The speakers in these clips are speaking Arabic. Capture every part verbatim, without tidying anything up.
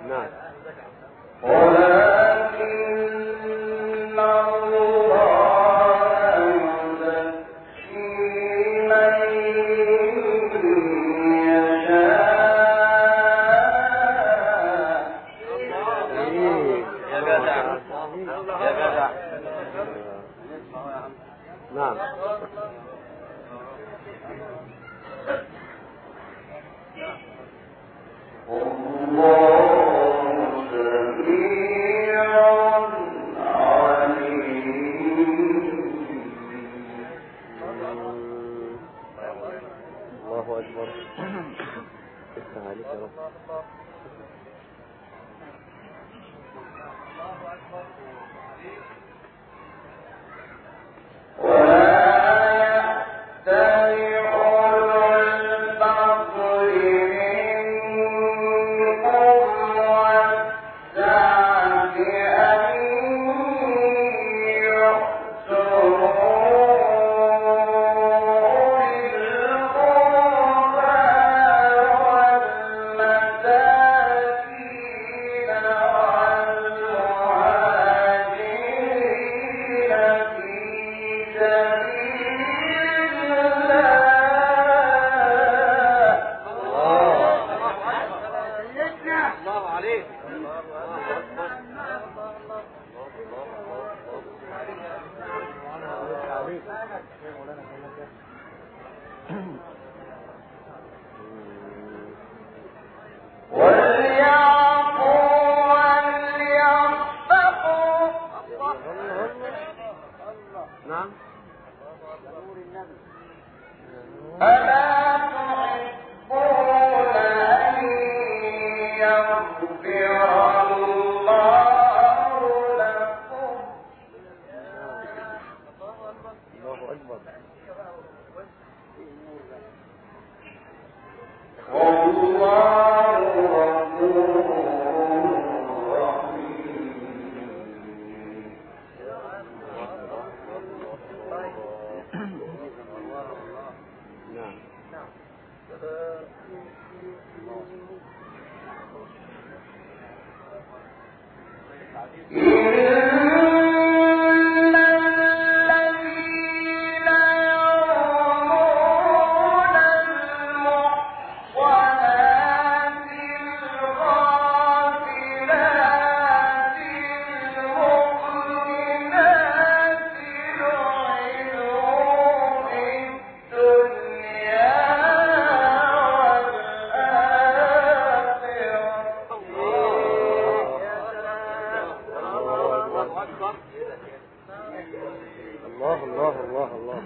نعم. ولكن الله يزكي من يشاء. يا جدع يا جدع. نعم. الله أكبر. افتح عليك يا رب. نعم. ألا تحبون أن يغفر الله لكم؟ الله أكبر. والله غفور رحيم. نعم. إن الذين يرمون المحصنات الغافلات المؤمنات لعنوا في الدنيا الله الله الله الله.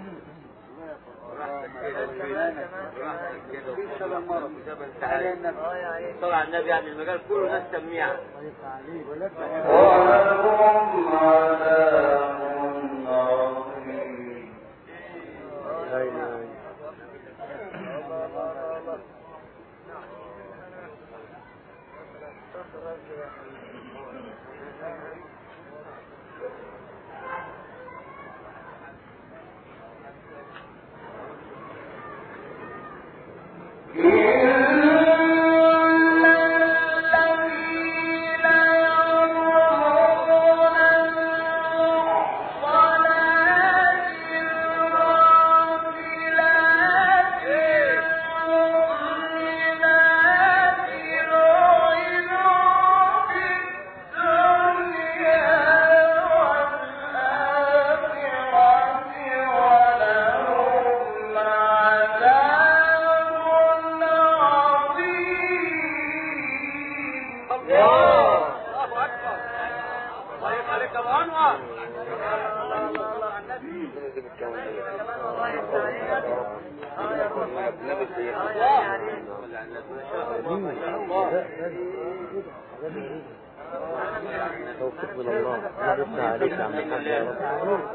طلع النبي يعني المجال كله ناس سميعة. ولهم عذاب عظيم. توفيق من الله. نفتح عليك يا عم الحاج يا رب.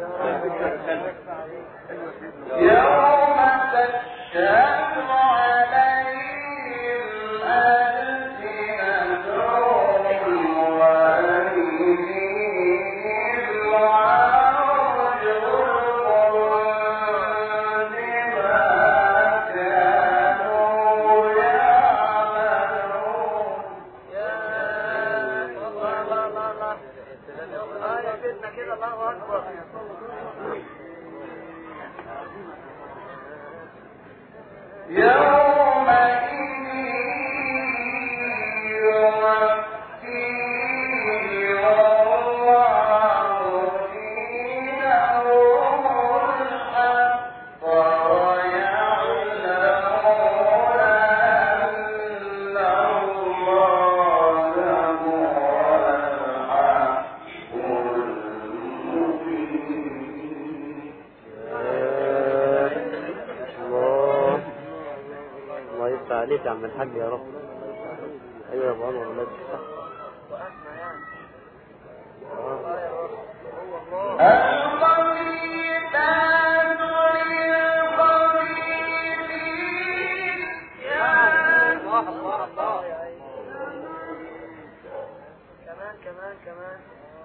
يوم تشهد عليهم ألسنتهم وأيديهم وأرجلهم بما كانوا يعملون. احنا كده الله اكبر. يومئذ عليك يا عم الحاج يا رب. ايوه يا ابو انور الله يفتح. كمان كمان كمان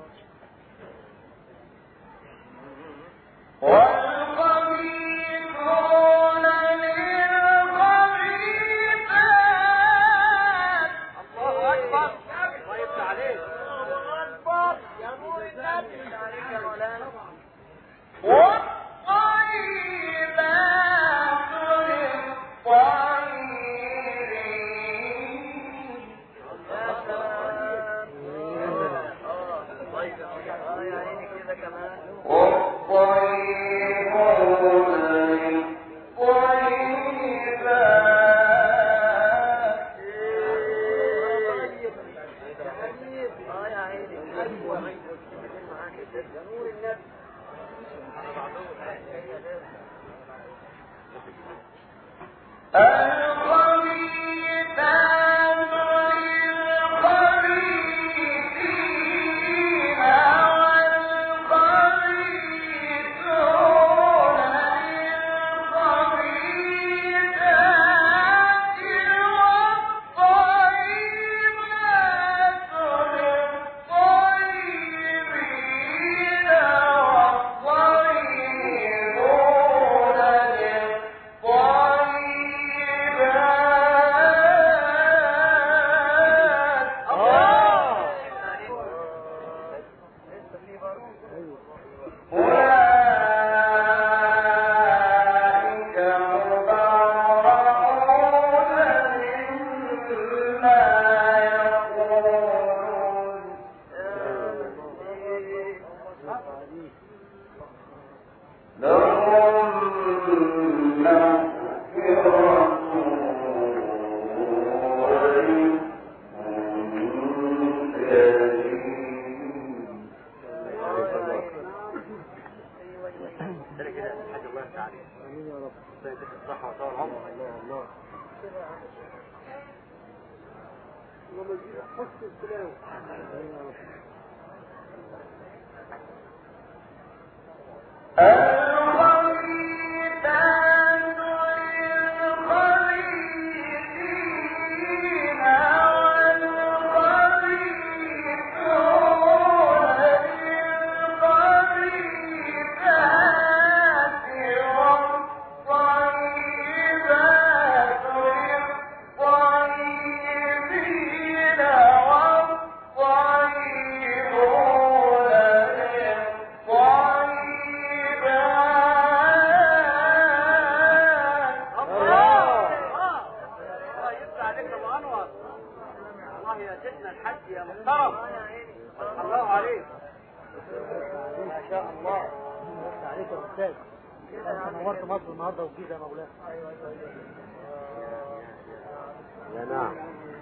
يا نعم.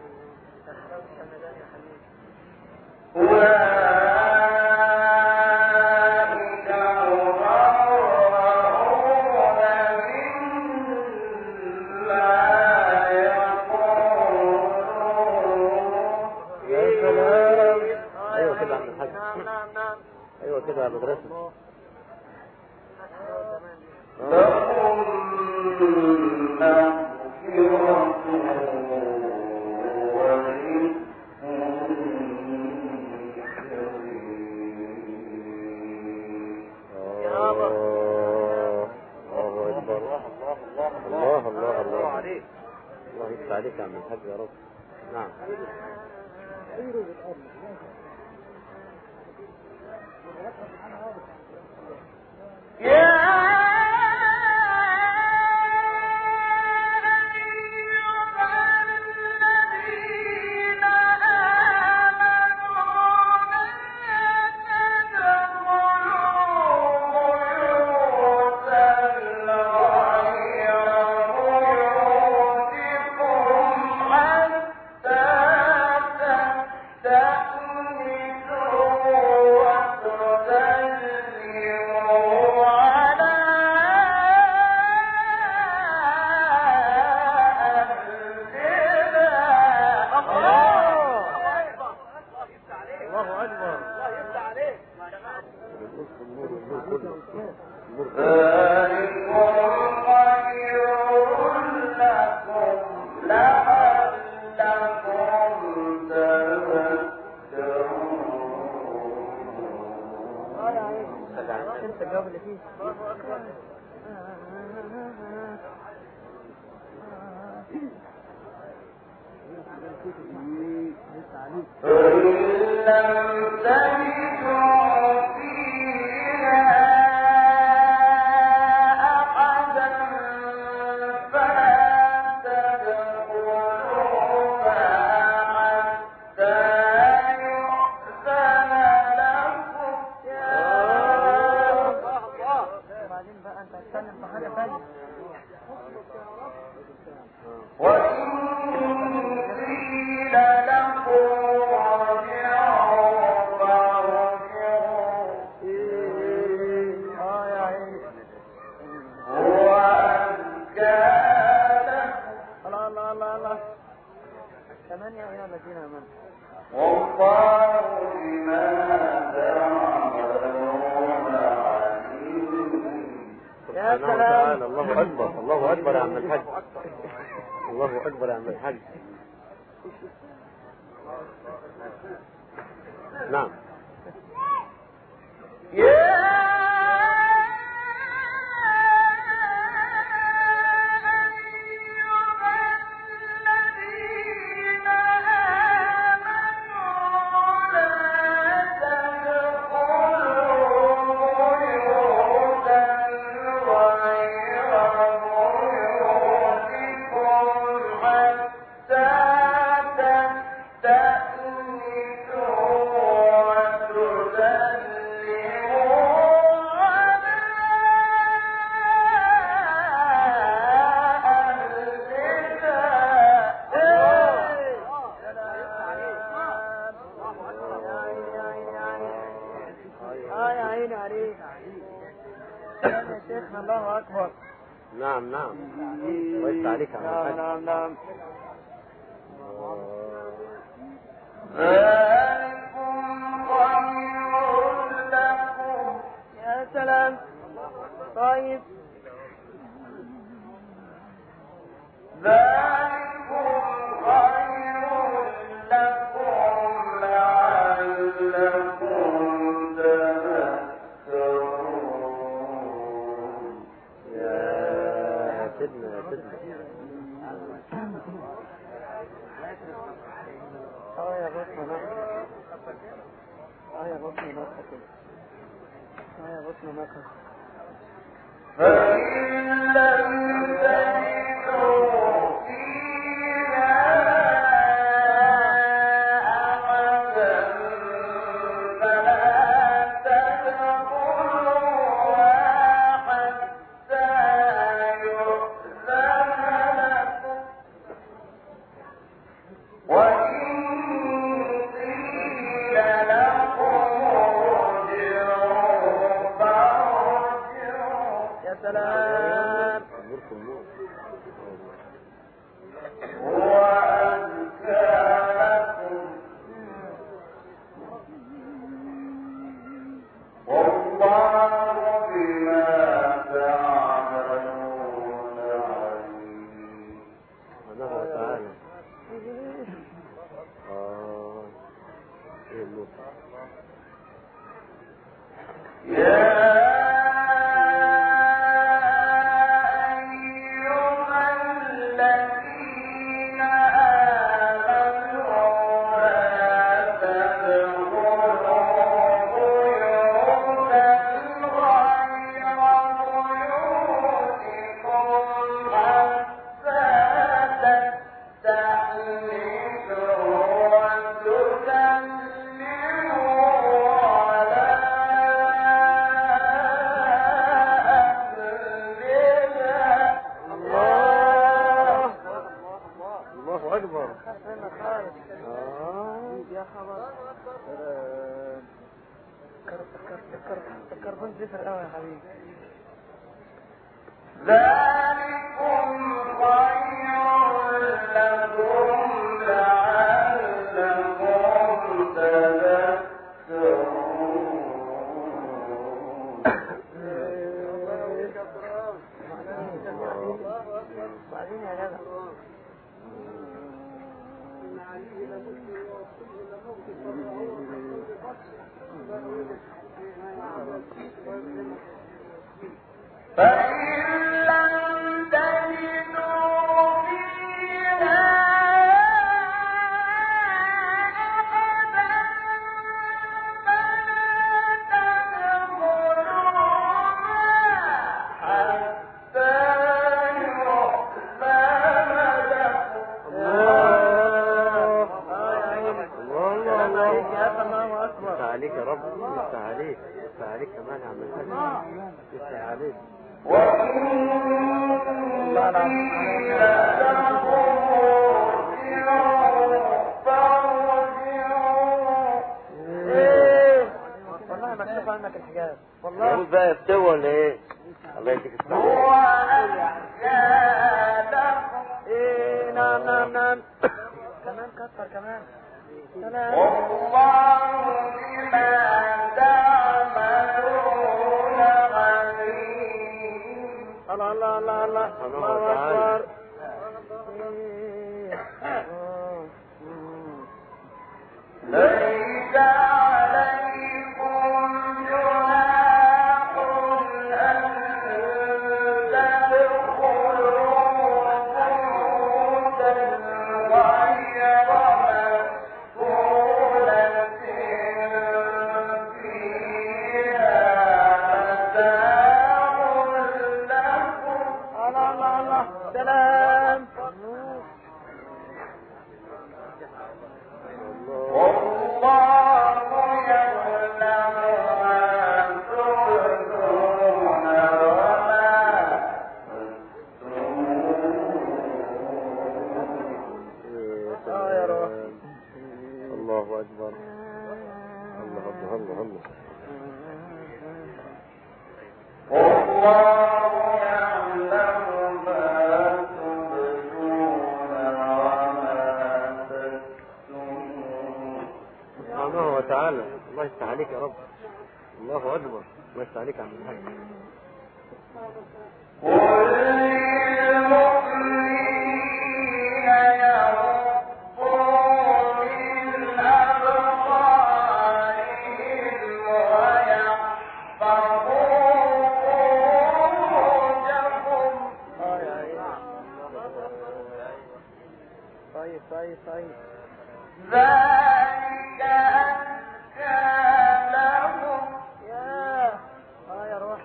ايوه كده عند الحاج. ايوه كده يا مدرسه. الله الله الله عليك. الله يفتح عليك يا عم الحاج يا رب. نعم. الله أكبر الله أكبر يا عم الحاج الله أكبر يا عم الحاج. نعم الله أكبر. نعم نعم ويس عليك يا نعم نعم نعم. يا سلام. طيب ذلكم خير لكم لعلكم اه يا بطن اه يا بطن نفسك اه يا بطن نفسك. فإن لم تجدوا فيها أحدا فلا تدخلوها حتى يؤذن لكم وإن قيل لكم ارجعوا فارجعوا. يا سلام. هو أزكى لكم والله بما تعملون عليم. سبحانه وتعالى. آه إيه النور. يا فكر فكر فكر فكر كنت زفر قوي يا حبيبي. ذلكم خير لكم لعلكم تذكرون. بعدين يا جدع فإن لم تجدوا فيها أحدا فلا تدخلوها حتى يؤذن لكم. يفتح عليك يا رب، يفتح عليك، يفتح عليك كمان يا عم الحاج، يفتح عليك. والله مكتوب عنك الحجاب والله. يقول بقى يفتوى ولا ايه؟ الله يديك الصحة. ايه نعم نعم نعم كمان كتر كمان. سلام. والله بما تعملون عليم. الله الله الله الله سبحانه وتعالى. ليس عليكم جناح أن تدخلوا بيوتا غير مسكونة فيها متاع لكم. الله الله الله. سلام. والله يعلم ما تبدون وما اه يا روح. الله أكبر. الله أكبر الله الله. والله يعلم ما تبدون وما تكتمون. سبحانه وتعالى. الله يفتح عليك يا رب. الله أكبر. الله يفتح عليك يا عم الحاج. قل للمؤمنين يغضوا من أبصارهم ويحفظوا فروجهم. طيب طيب طيب. ذلك أزكى لهم. يا اه يا روح.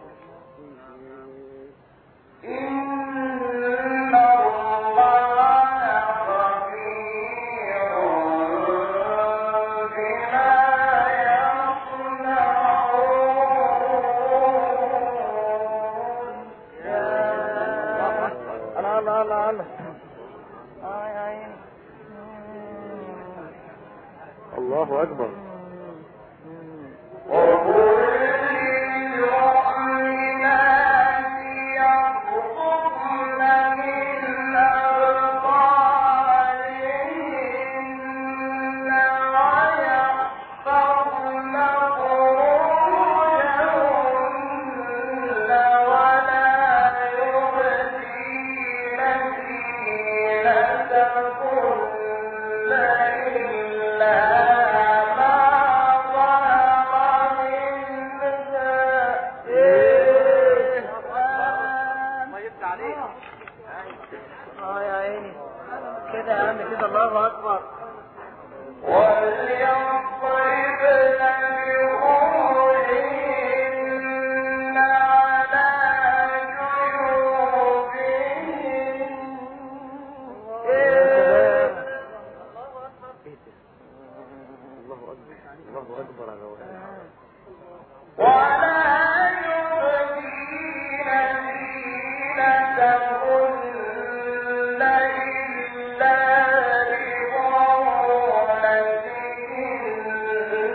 إن الله خبير بما يصنعون. الله الله الله الله. اه يا عيني. الله أكبر. وقل للمؤمنات يغضضن من أبصارهن ويحفظن فروجهن ولا يبدين زينتهن إلا ما ظهر منها. اه يا عيني كده يا عم كده. الله اكبر. وليضربن بخمرهن على جيوبهن. الله أكبر. الله أكبر على وجهه. ولا يبدين زينتهن إلا لبعولتهن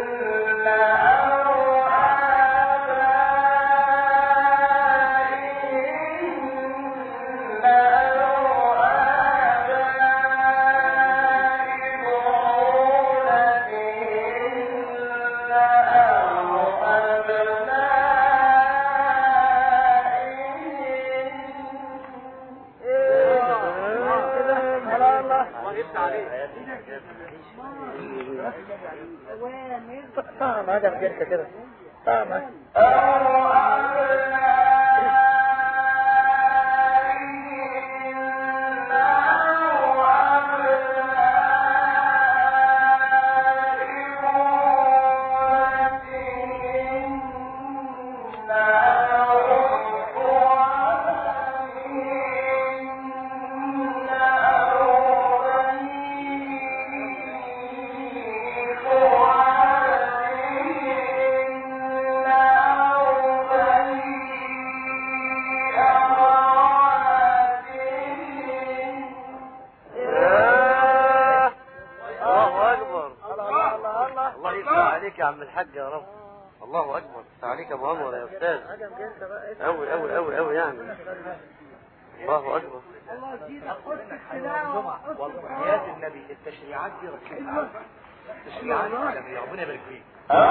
طعم هذا بجلسة كده طعم يا عم الحاج يا رب. الله اكبر. عليك يا ابو انور يا استاذ. قوي قوي قوي قوي يعني. الله اكبر. والحياة النبي التشريعات دي ركزها. التشريعات العالمية ربنا يبارك فيك.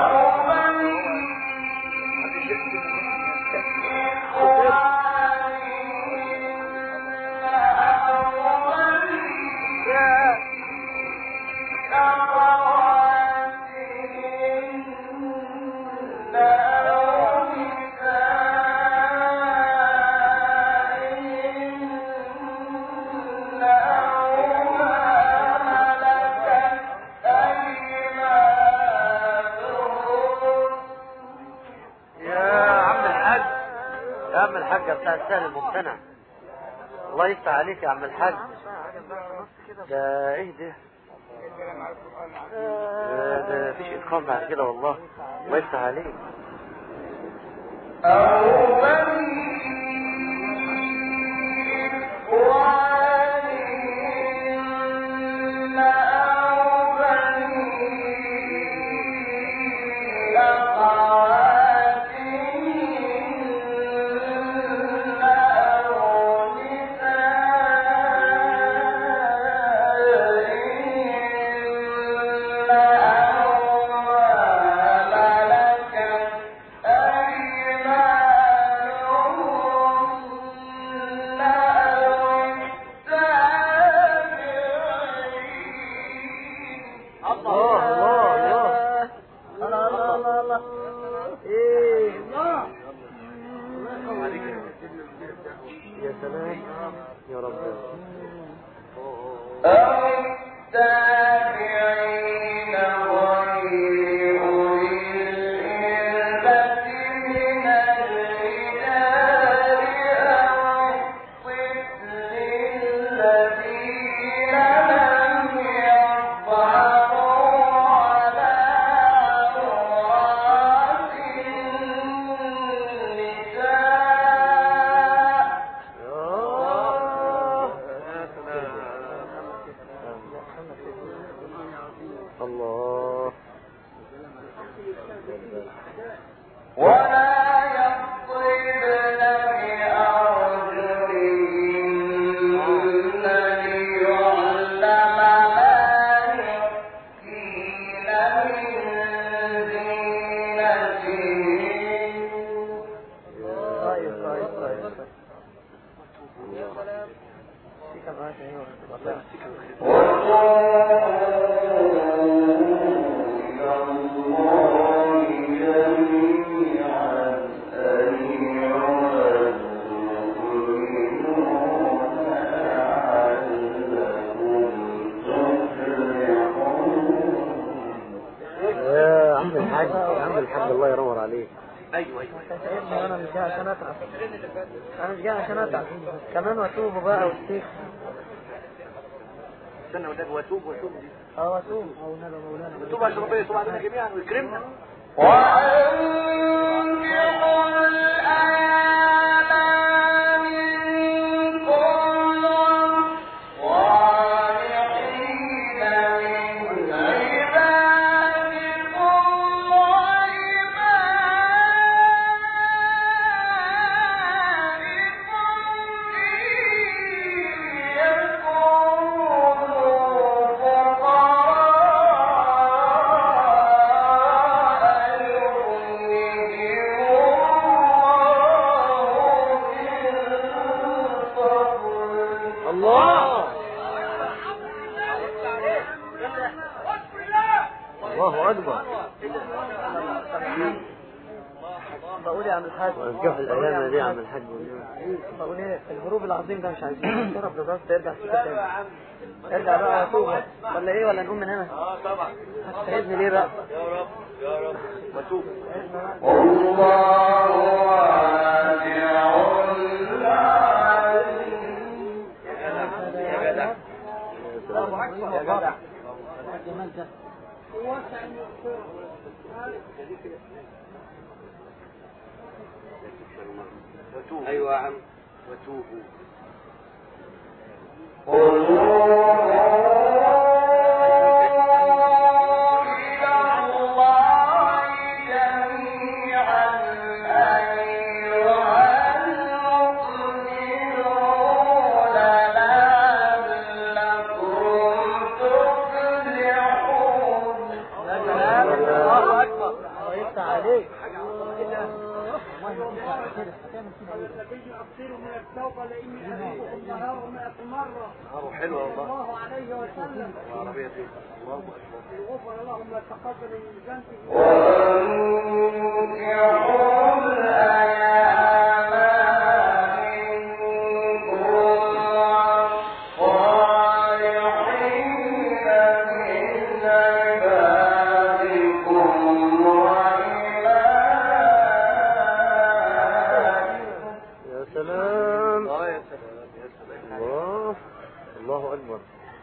الحاجة بتاع السهل الممتنع. الله يفتح عليك يا عم الحاج. ده ايه ده؟ ده, ده مفيش اتقان بعد كده والله. الله يفتح عليك. كمان واتوب بقى والشيخ استنى ولاد واتوب واتوب دي اه واتوب او نبى مولانا واتوب عشان ربنا يتوب علينا جميعا ويكرمنا. أَيُّ بقول يا عم الحاج وانكح الايام دي يا عم الحاج. بقول ايه الهروب العظيم ده مش عايزين نضرب بالراس ترجع تسكت تاني. ارجع بقى وتوب ولا ايه ولا نقوم من هنا؟ اه طبعا. هتسيبني ليه بقى؟ يا رب يا رب وتوب. الله يا جدع يا جدع. الجمال ده وتوب. ايوه يا عم وتوبوا. نهاره حلو والله. الله عليه وسلم العربية فيه الله أكبر. غفر اللهم تقبل من ذنبه. يا سلام. اه يا سلام يا سلام. الله الله أكبر.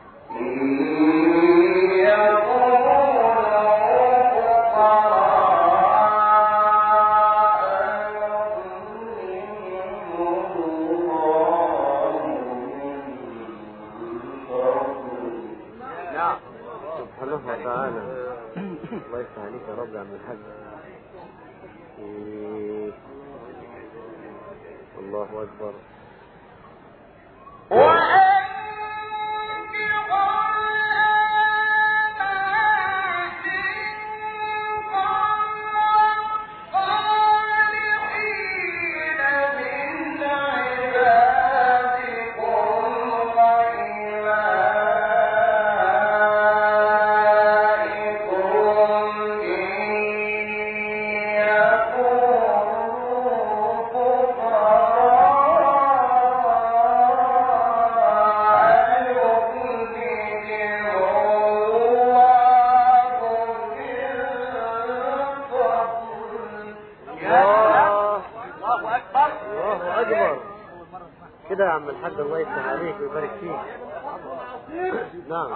سبحانه وتعالى. الله يفتح عليك يا رب يا عم الحاج. إيه. الله أكبر. الله أكبر. كده يا عم الحاج الله يفتح عليك ويبارك فيك. نعم.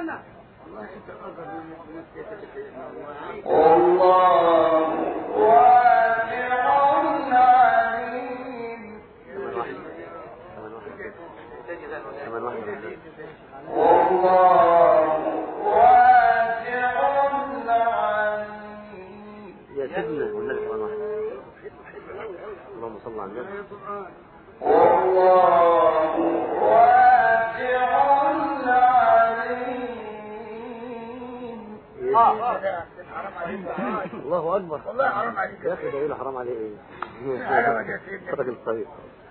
كمان واحد يا سيدنا والنبي كمان واحد. اللهم صل على النبي. الله أكبر. والله حرام عليك يا أخي ده إيه حرام عليه إيه؟ راجل طيب.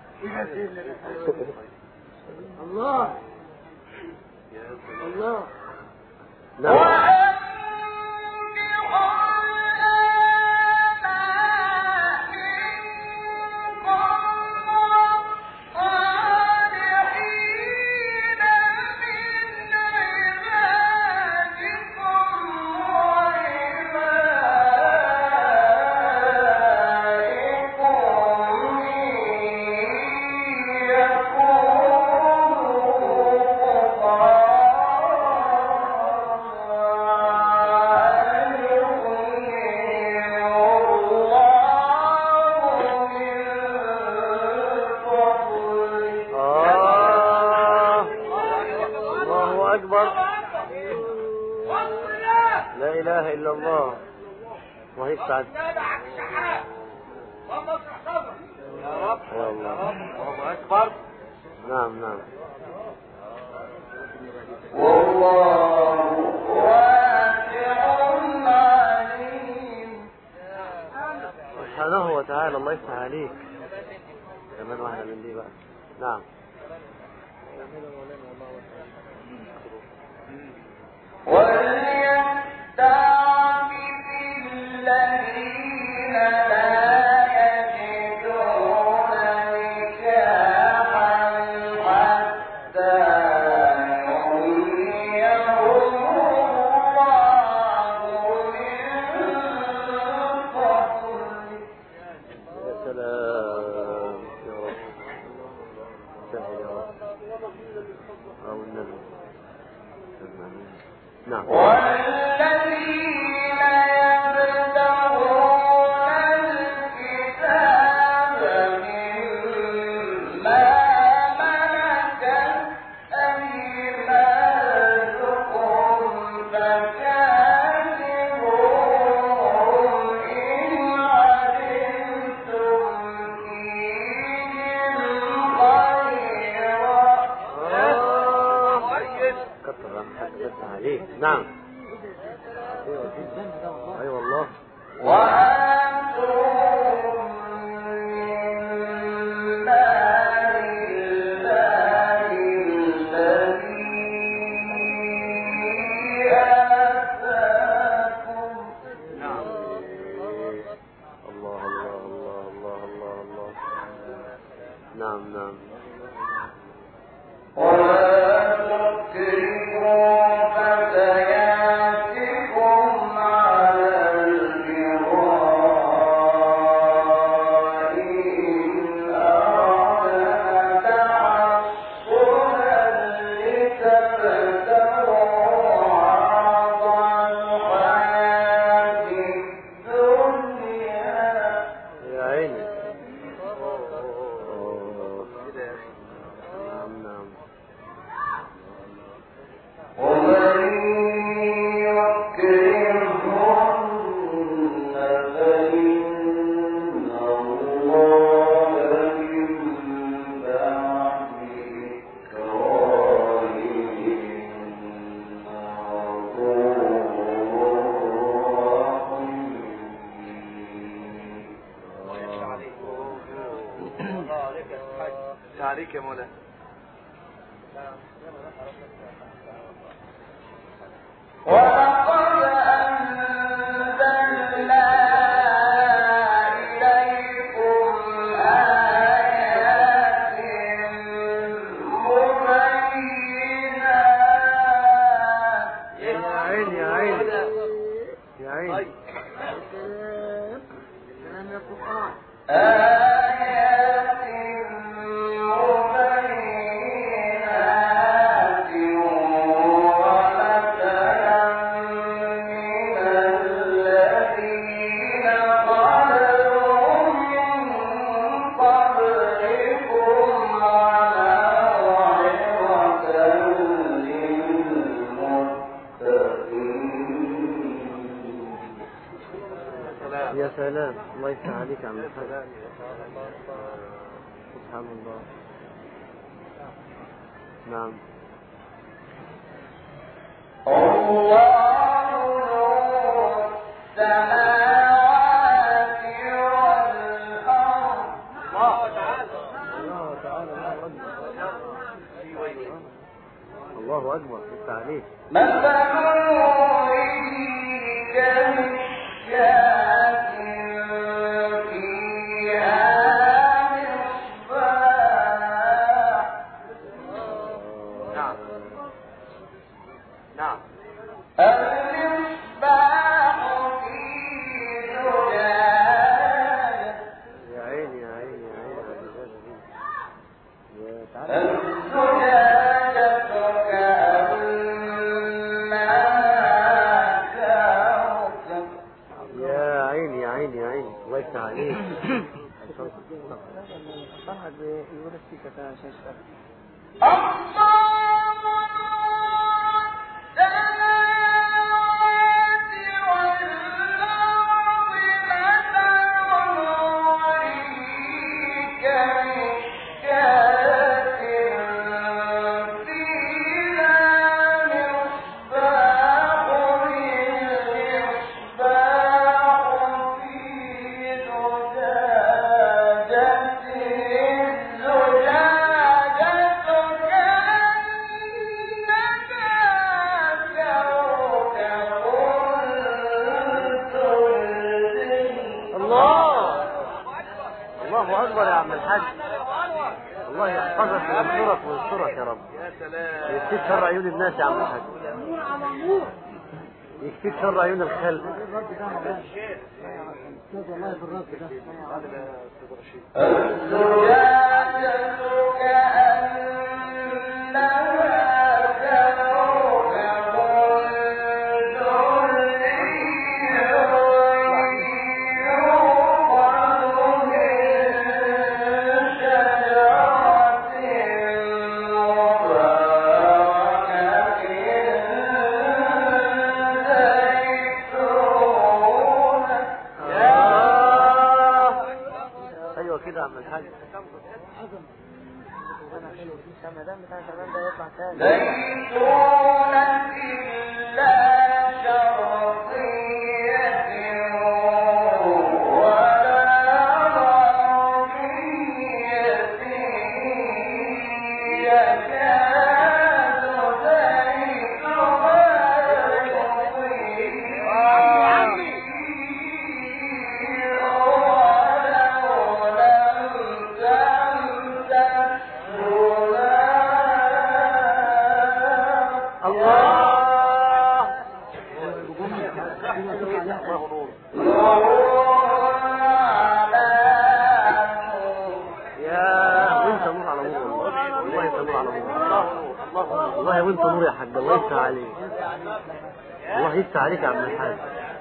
الله الله. نعم. لا إله إلا الله. وهي السعد يا رب يا الله. الله أكبر. نعم نعم. سبحانه وتعالى. الله يفتح عليك. كمان واحدة من دي بقى. نعم. وليستعفف نعم. اي والله. عليك يا مولانا. ولقد أنزلنا إليكم آيات مبينات. يا عين يا عين يا عين. يا سلام، الله يفتح عليك يا عم الحاج. سبحان الله. نعم. الله نور السماوات والأرض. الله تعالى الله تعالى الله أكبر. يفتح عليك. مثل نوره كمشكاة فيها مصباح. نعم نعم. المصباح في زجاجة. يا عيني يا عيني يا عيني يا تعالى. الزجاجة كأنها كوكب. يا عيني يا عيني يا عيني، الله يفتح عليك. صحك بيقول السيكة عشان يشتغل. الله نور السماوات والأرض. مثل نوره كمشكاة فيها مصباح. المصباح في زجاجة. الزجاجة كأنها الله اكبر يا عم الحاج. الله يحفظك وينصرك وينصرك يا رب. يكفيك شر عيون الناس يا عم الحاج. يكفيك شر عيون الخلق. والله وانت نور يا حاج. الله يفتح عليك. الله يفتح عليك يا عم الحاج.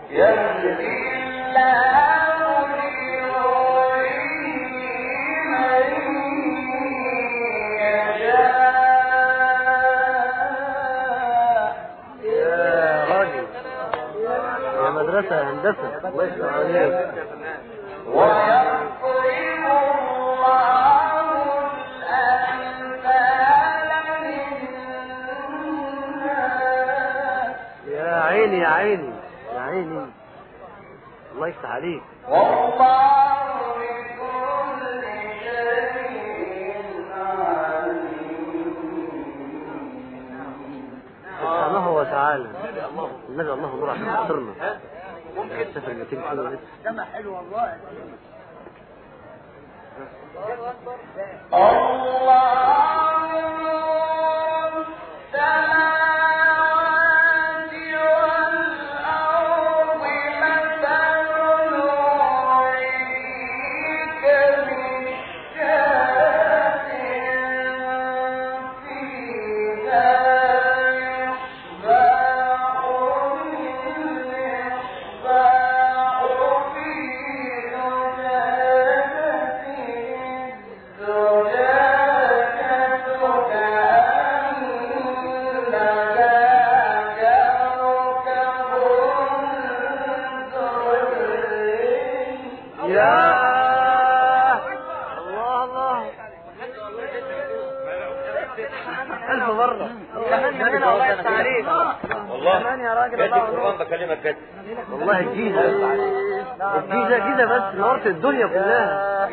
يا راجل يا مدرسة هندسة. الله يفتح عليك. عيني يا عيني يا عيني. الله يفتح عليك. سبحانه وتعالى. النبي الله نور عشان خاطرنا. ممكن تسافر مئتين كيلو لسه. سمع حلو والله. ألف مرة. كمان من هنا الله يفتح عليك. كمان يا راجل الله القرآن بكلمك كده. والله الجيزة الجيزة جيزة بس نورت الدنيا كلها.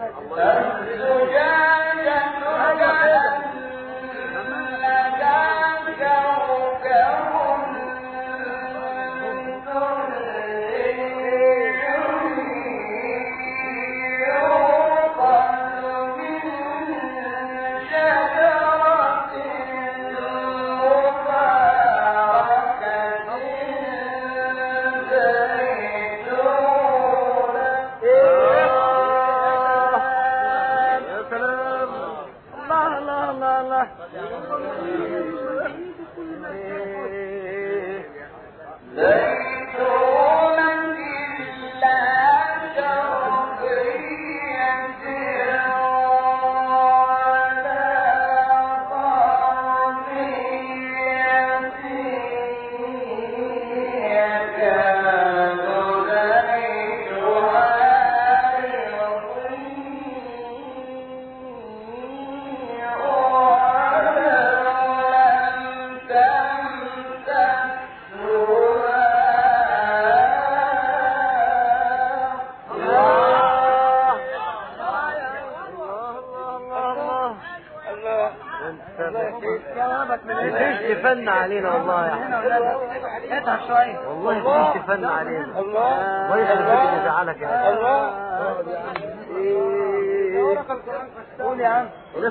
تفن علينا والله يا حبيبي. اتعب شويه والله تفن علينا. الله ويخليك اللي زعلك يا الله. قول يا عم.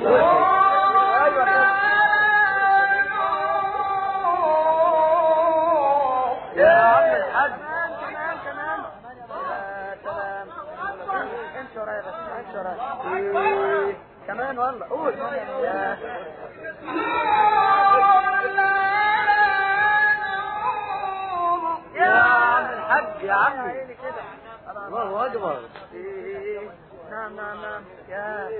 يا عم الحاج. كمان كمان. يا سلام. امشي ورايا بس، امشي ورايا. كمان والله قول. يا يا عم الحاج يا عمي. عيني كده. الله اكبر. نعم نعم نعم. يا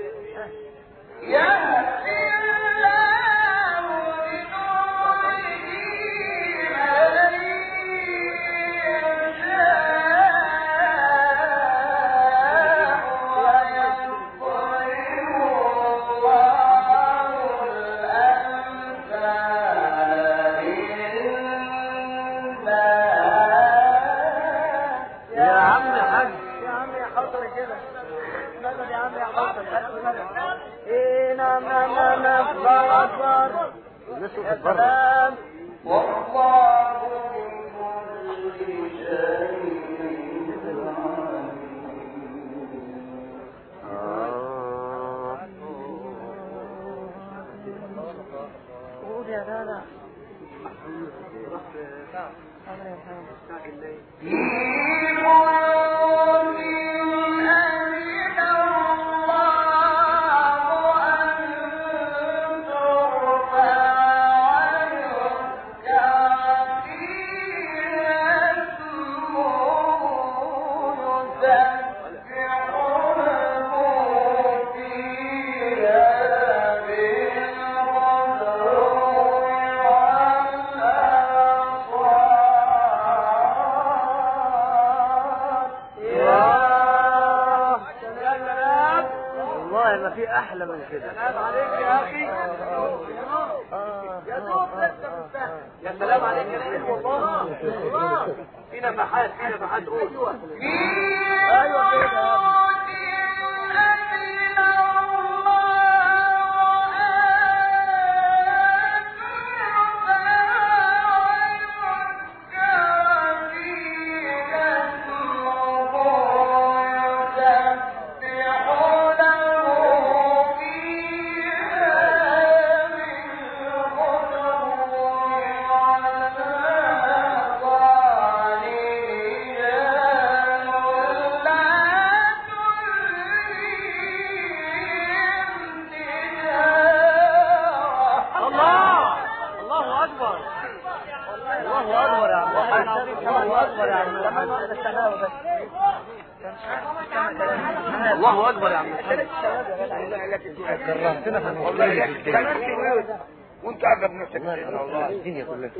يا عم الحاج. يا عم يا حضر كده. مدد يا عم يا حضر. ايه نعم نعم نعم نعم. الله اكبر. الناس يا وقفت بره. سلام. آه. قول يا دادا. حاضر يا حاضر. والله ما في احلى من كده. سلام عليك يا اخي. يا دوب لسه مستاهل. يا سلام عليك يا اخي والله. في نفحات في نفحات. قول. ايوه كده. الله الله اكبر. الله اكبر يا عم الحاج. الله اكبر يا عم الحاج. الله اكبر يا عم الحاج. كرهتنا في الموضوع. وانت عجب نفسك والله. الدنيا كلها.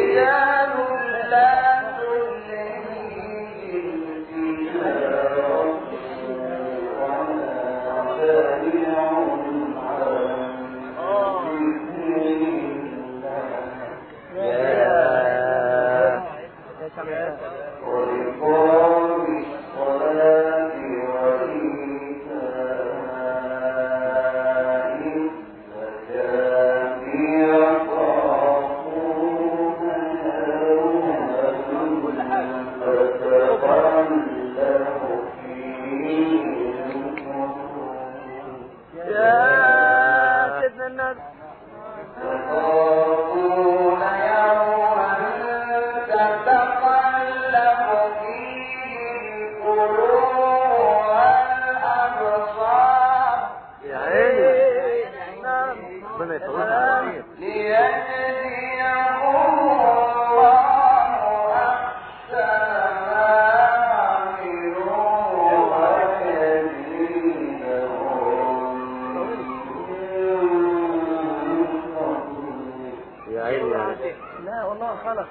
يا سيدنا النبي. يا عيني. ربنا يطولنا عليك. يا عيني يا عيني. لا والله خلص.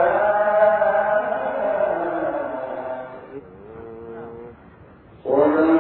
وَمَا